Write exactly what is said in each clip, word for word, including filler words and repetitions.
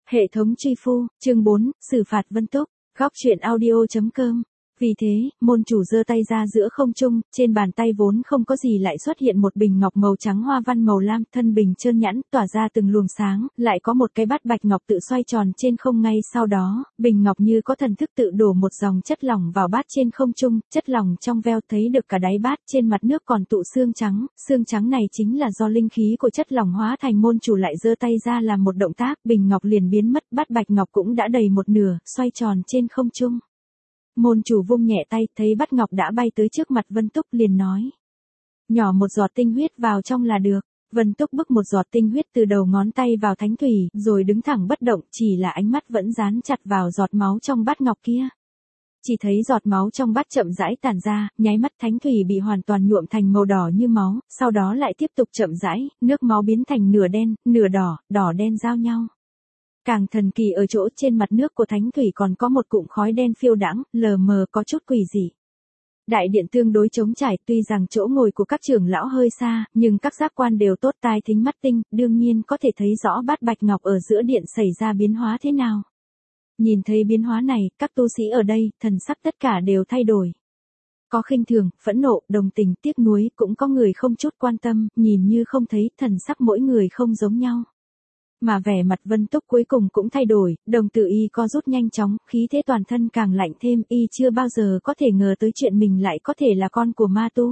Hệ thống truy phu, chương bốn, xử phạt Vân Túc, góc truyện audio.com. Vì thế, môn chủ giơ tay ra giữa không trung, trên bàn tay vốn không có gì lại xuất hiện một bình ngọc màu trắng hoa văn màu lam, thân bình trơn nhẵn, tỏa ra từng luồng sáng, lại có một cái bát bạch ngọc tự xoay tròn trên không ngay sau đó, bình ngọc như có thần thức tự đổ một dòng chất lỏng vào bát trên không trung, chất lỏng trong veo thấy được cả đáy bát, trên mặt nước còn tụ xương trắng, xương trắng này chính là do linh khí của chất lỏng hóa thành. Môn chủ lại giơ tay ra làm một động tác, bình ngọc liền biến mất, bát bạch ngọc cũng đã đầy một nửa, xoay tròn trên không trung. Môn chủ vung nhẹ tay, thấy bát ngọc đã bay tới trước mặt Vân Túc, liền nói: nhỏ một giọt tinh huyết vào trong là được. Vân Túc bức một giọt tinh huyết từ đầu ngón tay vào thánh thủy, rồi đứng thẳng bất động, chỉ là ánh mắt vẫn dán chặt vào giọt máu trong bát ngọc kia. Chỉ thấy giọt máu trong bát chậm rãi tản ra, nháy mắt thánh thủy bị hoàn toàn nhuộm thành màu đỏ như máu, sau đó lại tiếp tục chậm rãi, nước máu biến thành nửa đen, nửa đỏ, đỏ đen giao nhau. Càng thần kỳ ở chỗ trên mặt nước của thánh thủy còn có một cụm khói đen phiêu đãng, lờ mờ có chút quỷ dị. Đại điện tương đối trống trải, tuy rằng chỗ ngồi của các trưởng lão hơi xa, nhưng các giác quan đều tốt tai thính mắt tinh, đương nhiên có thể thấy rõ bát bạch ngọc ở giữa điện xảy ra biến hóa thế nào. Nhìn thấy biến hóa này, các tu sĩ ở đây, thần sắc tất cả đều thay đổi. Có khinh thường, phẫn nộ, đồng tình, tiếc nuối, cũng có người không chút quan tâm, nhìn như không thấy, thần sắc mỗi người không giống nhau. Mà vẻ mặt Vân Túc cuối cùng cũng thay đổi, đồng tử y co rút nhanh chóng, khí thế toàn thân càng lạnh thêm, y chưa bao giờ có thể ngờ tới chuyện mình lại có thể là con của ma tu.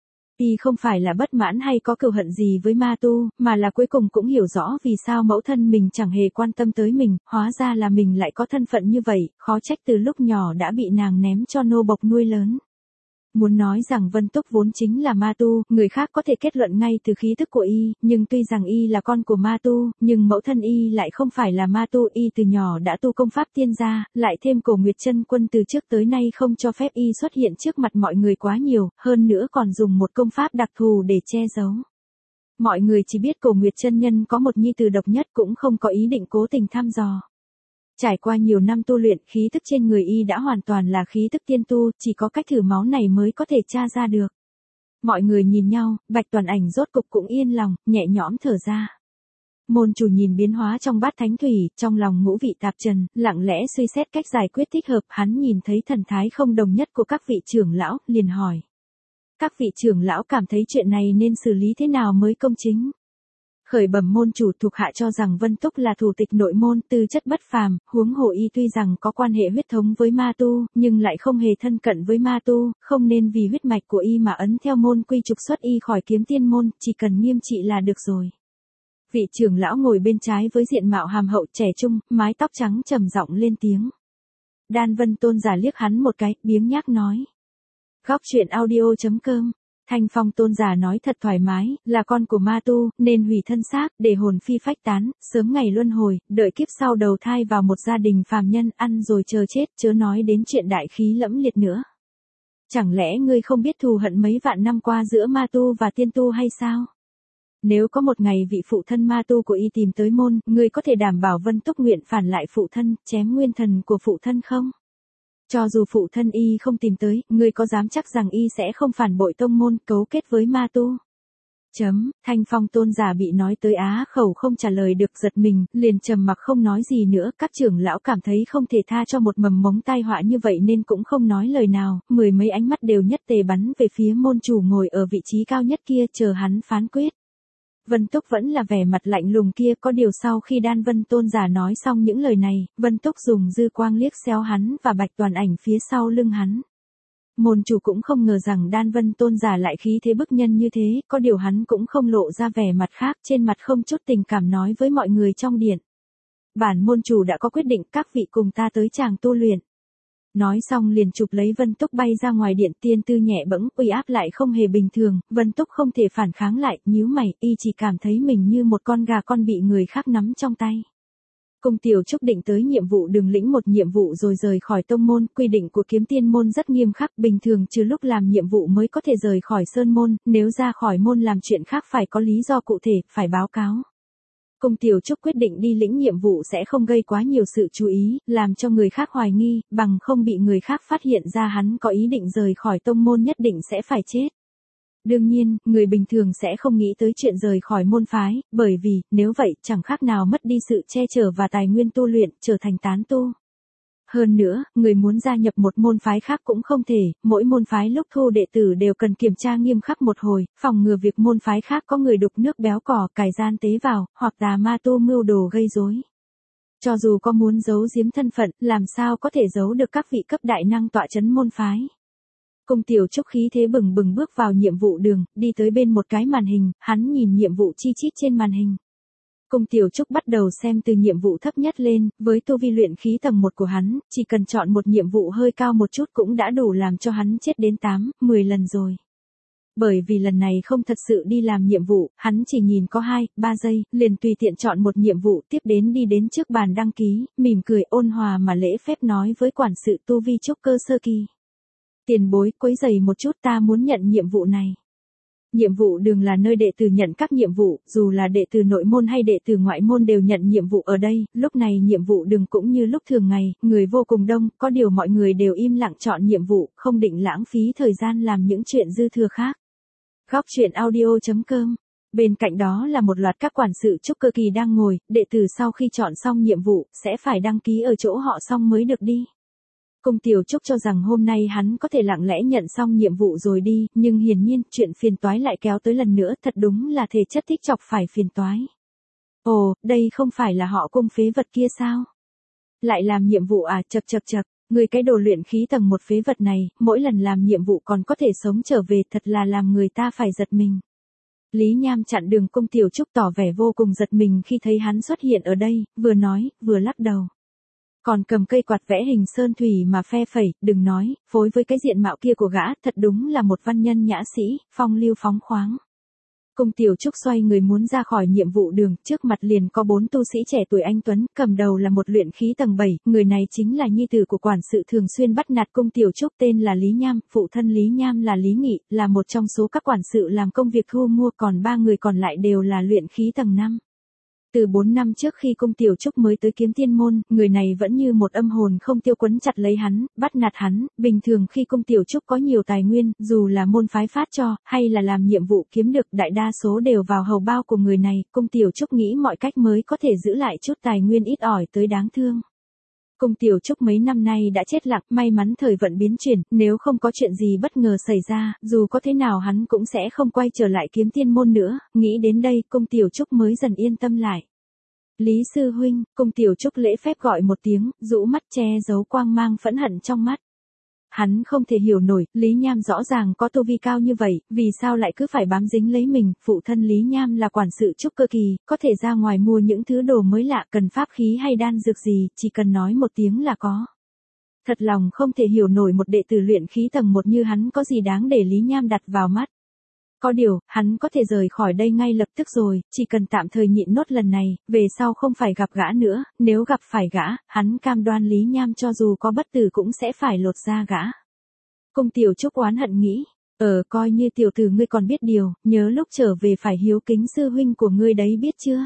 Y không phải là bất mãn hay có cừu hận gì với ma tu, mà là cuối cùng cũng hiểu rõ vì sao mẫu thân mình chẳng hề quan tâm tới mình, hóa ra là mình lại có thân phận như vậy, khó trách từ lúc nhỏ đã bị nàng ném cho nô bộc nuôi lớn. Muốn nói rằng Vân Túc vốn chính là ma tu, người khác có thể kết luận ngay từ khí thức của y, nhưng tuy rằng y là con của ma tu, nhưng mẫu thân y lại không phải là ma tu, y từ nhỏ đã tu công pháp tiên gia, lại thêm Cổ Nguyệt Chân Quân từ trước tới nay không cho phép y xuất hiện trước mặt mọi người quá nhiều, hơn nữa còn dùng một công pháp đặc thù để che giấu. Mọi người chỉ biết Cổ Nguyệt Chân Nhân có một nhi tử độc nhất, cũng không có ý định cố tình thăm dò. Trải qua nhiều năm tu luyện, khí tức trên người y đã hoàn toàn là khí tức tiên tu, chỉ có cách thử máu này mới có thể tra ra được. Mọi người nhìn nhau, Bạch Toàn Ảnh rốt cục cũng yên lòng, nhẹ nhõm thở ra. Môn chủ nhìn biến hóa trong bát thánh thủy, trong lòng ngũ vị tạp trần, lặng lẽ suy xét cách giải quyết thích hợp, hắn nhìn thấy thần thái không đồng nhất của các vị trưởng lão, liền hỏi. Các vị trưởng lão cảm thấy chuyện này nên xử lý thế nào mới công chính? Khởi bẩm môn chủ, thuộc hạ cho rằng Vân Túc là thủ tịch nội môn, tư chất bất phàm, huống hồ y tuy rằng có quan hệ huyết thống với ma tu, nhưng lại không hề thân cận với ma tu, không nên vì huyết mạch của y mà ấn theo môn quy trục xuất y khỏi Kiếm Tiên môn, chỉ cần nghiêm trị là được rồi. Vị trưởng lão ngồi bên trái với diện mạo hàm hậu trẻ trung, mái tóc trắng trầm giọng lên tiếng. Đan Vân Tôn giả liếc hắn một cái, biếng nhác nói. Góc truyện audio.com. Thanh Phong Tôn giả nói thật thoải mái, là con của ma tu, nên hủy thân xác, để hồn phi phách tán, sớm ngày luân hồi, đợi kiếp sau đầu thai vào một gia đình phàm nhân, ăn rồi chờ chết, chớ nói đến chuyện đại khí lẫm liệt nữa. Chẳng lẽ ngươi không biết thù hận mấy vạn năm qua giữa ma tu và tiên tu hay sao? Nếu có một ngày vị phụ thân ma tu của y tìm tới môn, ngươi có thể đảm bảo Vân Túc nguyện phản lại phụ thân, chém nguyên thần của phụ thân không? Cho dù phụ thân y không tìm tới, ngươi có dám chắc rằng y sẽ không phản bội tông môn, cấu kết với ma tu? Chấm, Thanh Phong Tôn giả bị nói tới á khẩu không trả lời được, giật mình, liền trầm mặc không nói gì nữa, các trưởng lão cảm thấy không thể tha cho một mầm mống tai họa như vậy nên cũng không nói lời nào, mười mấy ánh mắt đều nhất tề bắn về phía môn chủ ngồi ở vị trí cao nhất kia, chờ hắn phán quyết. Vân Túc vẫn là vẻ mặt lạnh lùng kia, có điều sau khi Đan Vân Tôn giả nói xong những lời này, Vân Túc dùng dư quang liếc xéo hắn và Bạch Toàn Ảnh phía sau lưng hắn. Môn chủ cũng không ngờ rằng Đan Vân Tôn giả lại khí thế bức nhân như thế, có điều hắn cũng không lộ ra vẻ mặt khác, trên mặt không chút tình cảm nói với mọi người trong điện. Bản môn chủ đã có quyết định, các vị cùng ta tới tràng tu luyện. Nói xong liền chụp lấy Vân Túc bay ra ngoài điện, tiên tư nhẹ bẫng, uy áp lại không hề bình thường, Vân Túc không thể phản kháng lại, nhíu mày, y chỉ cảm thấy mình như một con gà con bị người khác nắm trong tay. Cung Tiểu Trúc định tới nhiệm vụ đường lĩnh một nhiệm vụ rồi rời khỏi tông môn, quy định của Kiếm Tiên môn rất nghiêm khắc, bình thường trừ lúc làm nhiệm vụ mới có thể rời khỏi sơn môn, nếu ra khỏi môn làm chuyện khác phải có lý do cụ thể, phải báo cáo. Cung Tiểu Trúc quyết định đi lĩnh nhiệm vụ sẽ không gây quá nhiều sự chú ý, làm cho người khác hoài nghi, bằng không bị người khác phát hiện ra hắn có ý định rời khỏi tông môn nhất định sẽ phải chết. Đương nhiên, người bình thường sẽ không nghĩ tới chuyện rời khỏi môn phái, bởi vì, nếu vậy, chẳng khác nào mất đi sự che chở và tài nguyên tu luyện, trở thành tán tu. Hơn nữa, người muốn gia nhập một môn phái khác cũng không thể, mỗi môn phái lúc thu đệ tử đều cần kiểm tra nghiêm khắc một hồi, phòng ngừa việc môn phái khác có người đục nước béo cò, cài gian tế vào, hoặc tà ma tu mưu đồ gây rối. Cho dù có muốn giấu giếm thân phận, làm sao có thể giấu được các vị cấp đại năng tọa chấn môn phái. Cung Tiểu Trúc khí thế bừng bừng bước vào nhiệm vụ đường, đi tới bên một cái màn hình, hắn nhìn nhiệm vụ chi chít trên màn hình. Cung Tiểu Trúc bắt đầu xem từ nhiệm vụ thấp nhất lên, với tu vi luyện khí tầng một của hắn, chỉ cần chọn một nhiệm vụ hơi cao một chút cũng đã đủ làm cho hắn chết đến tám, mười lần rồi. Bởi vì lần này không thật sự đi làm nhiệm vụ, hắn chỉ nhìn có hai, ba giây, liền tùy tiện chọn một nhiệm vụ, tiếp đến đi đến trước bàn đăng ký, mỉm cười ôn hòa mà lễ phép nói với quản sự tu vi trúc cơ sơ kỳ. Tiền bối, quấy rầy một chút, ta muốn nhận nhiệm vụ này. Nhiệm vụ đường là nơi đệ tử nhận các nhiệm vụ, dù là đệ tử nội môn hay đệ tử ngoại môn đều nhận nhiệm vụ ở đây, lúc này nhiệm vụ đường cũng như lúc thường ngày, người vô cùng đông, có điều mọi người đều im lặng chọn nhiệm vụ, không định lãng phí thời gian làm những chuyện dư thừa khác. Góc truyện audio chấm com. Bên cạnh đó là một loạt các quản sự trúc cơ kỳ đang ngồi, đệ tử sau khi chọn xong nhiệm vụ, sẽ phải đăng ký ở chỗ họ xong mới được đi. Cung Tiểu Trúc cho rằng hôm nay hắn có thể lặng lẽ nhận xong nhiệm vụ rồi đi, nhưng hiển nhiên, chuyện phiền toái lại kéo tới lần nữa, thật đúng là thể chất thích chọc phải phiền toái. Ồ, đây không phải là họ Cung phế vật kia sao? Lại làm nhiệm vụ à, chậc chậc chậc, người cái đồ luyện khí tầng một phế vật này, mỗi lần làm nhiệm vụ còn có thể sống trở về, thật là làm người ta phải giật mình. Lý Nham chặn đường Cung Tiểu Trúc tỏ vẻ vô cùng giật mình khi thấy hắn xuất hiện ở đây, vừa nói, vừa lắc đầu. Còn cầm cây quạt vẽ hình sơn thủy mà phe phẩy, đừng nói, phối với cái diện mạo kia của gã, thật đúng là một văn nhân nhã sĩ, phong lưu phóng khoáng. Cung Tiểu Trúc xoay người muốn ra khỏi nhiệm vụ đường, trước mặt liền có bốn tu sĩ trẻ tuổi anh tuấn, cầm đầu là một luyện khí tầng bảy, người này chính là nhi tử của quản sự thường xuyên bắt nạt Cung Tiểu Trúc, tên là Lý Nham, phụ thân Lý Nham là Lý Nghị, là một trong số các quản sự làm công việc thu mua, còn ba người còn lại đều là luyện khí tầng năm. Từ bốn năm trước khi Cung Tiểu Trúc mới tới Kiếm Tiên môn, người này vẫn như một âm hồn không tiêu quấn chặt lấy hắn, bắt nạt hắn, bình thường khi Cung Tiểu Trúc có nhiều tài nguyên, dù là môn phái phát cho, hay là làm nhiệm vụ kiếm được, đại đa số đều vào hầu bao của người này, Cung Tiểu Trúc nghĩ mọi cách mới có thể giữ lại chút tài nguyên ít ỏi tới đáng thương. Cung Tiểu Trúc mấy năm nay đã chết lặng, may mắn thời vận biến chuyển, nếu không có chuyện gì bất ngờ xảy ra, dù có thế nào hắn cũng sẽ không quay trở lại Kiếm Tiên môn nữa, nghĩ đến đây, Cung Tiểu Trúc mới dần yên tâm lại. Lý sư huynh, Cung Tiểu Trúc lễ phép gọi một tiếng, rũ mắt che giấu quang mang phẫn hận trong mắt. Hắn không thể hiểu nổi, Lý Nham rõ ràng có tu vi cao như vậy, vì sao lại cứ phải bám dính lấy mình, phụ thân Lý Nham là quản sự trúc cơ kỳ, có thể ra ngoài mua những thứ đồ mới lạ, cần pháp khí hay đan dược gì, chỉ cần nói một tiếng là có. Thật lòng không thể hiểu nổi một đệ tử luyện khí tầng một như hắn có gì đáng để Lý Nham đặt vào mắt. Có điều, hắn có thể rời khỏi đây ngay lập tức rồi, chỉ cần tạm thời nhịn nốt lần này, về sau không phải gặp gã nữa, nếu gặp phải gã, hắn cam đoan Lý Nham cho dù có bất tử cũng sẽ phải lột da gã. Cung Tiểu Trúc oán hận nghĩ, ờ coi như tiểu tử ngươi còn biết điều, nhớ lúc trở về phải hiếu kính sư huynh của ngươi đấy biết chưa?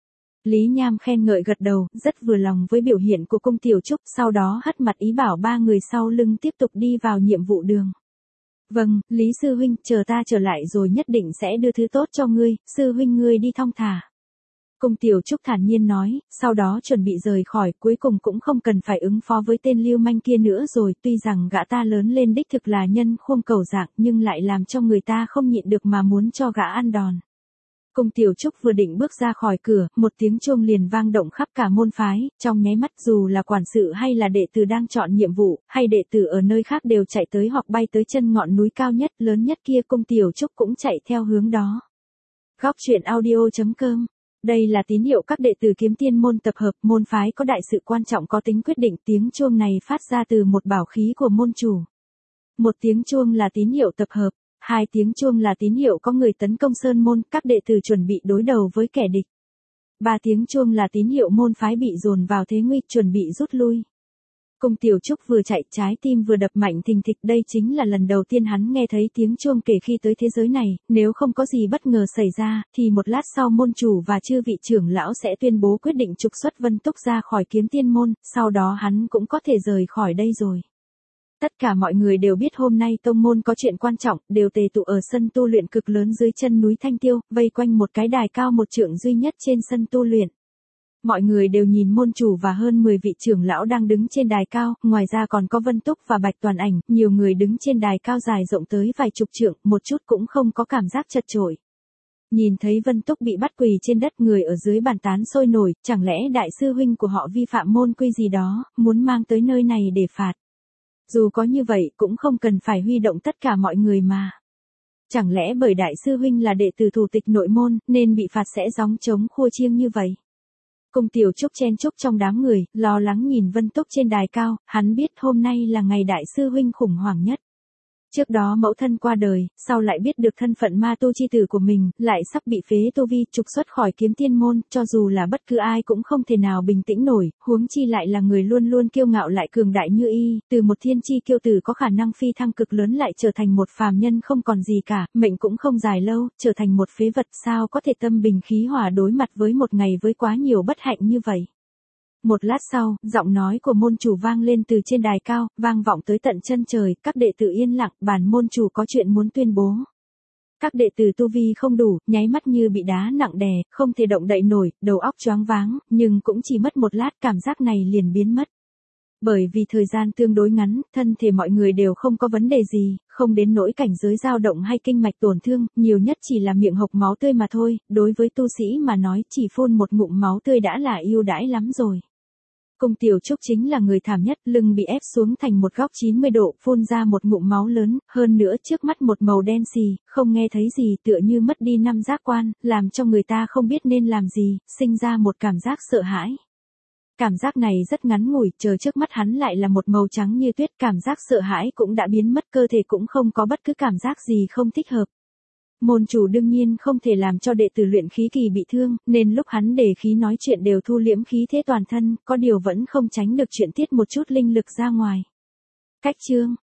Lý Nham khen ngợi gật đầu, rất vừa lòng với biểu hiện của Cung Tiểu Trúc, sau đó hất mặt ý bảo ba người sau lưng tiếp tục đi vào nhiệm vụ đường. Vâng, Lý sư huynh, chờ ta trở lại rồi nhất định sẽ đưa thứ tốt cho ngươi, sư huynh ngươi đi thong thả. Cung Tiểu Trúc thản nhiên nói, sau đó chuẩn bị rời khỏi, cuối cùng cũng không cần phải ứng phó với tên lưu manh kia nữa rồi, tuy rằng gã ta lớn lên đích thực là nhân khuôn cầu dạng nhưng lại làm cho người ta không nhịn được mà muốn cho gã ăn đòn. Cung Tiểu Trúc vừa định bước ra khỏi cửa, một tiếng chuông liền vang động khắp cả môn phái, trong nháy mắt dù là quản sự hay là đệ tử đang chọn nhiệm vụ, hay đệ tử ở nơi khác đều chạy tới hoặc bay tới chân ngọn núi cao nhất, lớn nhất kia, Cung Tiểu Trúc cũng chạy theo hướng đó. Góc truyện audio chấm com. Đây là tín hiệu các đệ tử Kiếm Tiên môn tập hợp, môn phái có đại sự quan trọng có tính quyết định, tiếng chuông này phát ra từ một bảo khí của môn chủ. Một tiếng chuông là tín hiệu tập hợp. Hai tiếng chuông là tín hiệu có người tấn công sơn môn, các đệ tử chuẩn bị đối đầu với kẻ địch. Ba tiếng chuông là tín hiệu môn phái bị dồn vào thế nguy, chuẩn bị rút lui. Cung Tiểu Trúc vừa chạy, trái tim vừa đập mạnh thình thịch, đây chính là lần đầu tiên hắn nghe thấy tiếng chuông kể khi tới thế giới này, nếu không có gì bất ngờ xảy ra, thì một lát sau môn chủ và chư vị trưởng lão sẽ tuyên bố quyết định trục xuất Vân Túc ra khỏi Kiếm Tiên môn, sau đó hắn cũng có thể rời khỏi đây rồi. Tất cả mọi người đều biết hôm nay tông môn có chuyện quan trọng, đều tề tụ ở sân tu luyện cực lớn dưới chân núi Thanh Tiêu, vây quanh một cái đài cao một trượng duy nhất trên sân tu luyện. Mọi người đều nhìn môn chủ và hơn mười vị trưởng lão đang đứng trên đài cao, ngoài ra còn có Vân Túc và Bạch Toàn Ảnh, nhiều người đứng trên đài cao dài rộng tới vài chục trượng, một chút cũng không có cảm giác chật chội. Nhìn thấy Vân Túc bị bắt quỳ trên đất, người ở dưới bàn tán sôi nổi, chẳng lẽ đại sư huynh của họ vi phạm môn quy gì đó, muốn mang tới nơi này để phạt. Dù có như vậy cũng không cần phải huy động tất cả mọi người mà. Chẳng lẽ bởi đại sư huynh là đệ tử thủ tịch nội môn, nên bị phạt sẽ gióng trống khua chiêng như vậy? Cung Tiểu Trúc chen chúc trong đám người, lo lắng nhìn Vân Túc trên đài cao, hắn biết hôm nay là ngày đại sư huynh khủng hoảng nhất. Trước đó mẫu thân qua đời, sau lại biết được thân phận ma tu chi tử của mình, lại sắp bị phế tu vi, trục xuất khỏi kiếm tiên môn, cho dù là bất cứ ai cũng không thể nào bình tĩnh nổi, huống chi lại là người luôn luôn kiêu ngạo lại cường đại như y, từ một thiên chi kiêu tử có khả năng phi thăng cực lớn lại trở thành một phàm nhân không còn gì cả, mệnh cũng không dài lâu, trở thành một phế vật, sao có thể tâm bình khí hòa đối mặt với một ngày với quá nhiều bất hạnh như vậy. Một lát sau, giọng nói của môn chủ vang lên từ trên đài cao, vang vọng tới tận chân trời, các đệ tử yên lặng, bản môn chủ có chuyện muốn tuyên bố. Các đệ tử tu vi không đủ, nháy mắt như bị đá nặng đè, không thể động đậy nổi, đầu óc choáng váng, nhưng cũng chỉ mất một lát cảm giác này liền biến mất. Bởi vì thời gian tương đối ngắn, thân thể mọi người đều không có vấn đề gì, không đến nỗi cảnh giới dao động hay kinh mạch tổn thương, nhiều nhất chỉ là miệng hộc máu tươi mà thôi, đối với tu sĩ mà nói chỉ phun một ngụm máu tươi đã là ưu đãi lắm rồi. Cung Tiểu Trúc chính là người thảm nhất, lưng bị ép xuống thành một góc chín mươi độ, phun ra một ngụm máu lớn, hơn nữa trước mắt một màu đen xì, không nghe thấy gì, tựa như mất đi năm giác quan, làm cho người ta không biết nên làm gì, sinh ra một cảm giác sợ hãi. Cảm giác này rất ngắn ngủi, chờ trước mắt hắn lại là một màu trắng như tuyết, cảm giác sợ hãi cũng đã biến mất, cơ thể cũng không có bất cứ cảm giác gì không thích hợp. Môn chủ đương nhiên không thể làm cho đệ tử luyện khí kỳ bị thương, nên lúc hắn để khí nói chuyện đều thu liễm khí thế toàn thân, có điều vẫn không tránh được chuyện tiết một chút linh lực ra ngoài. Cách chương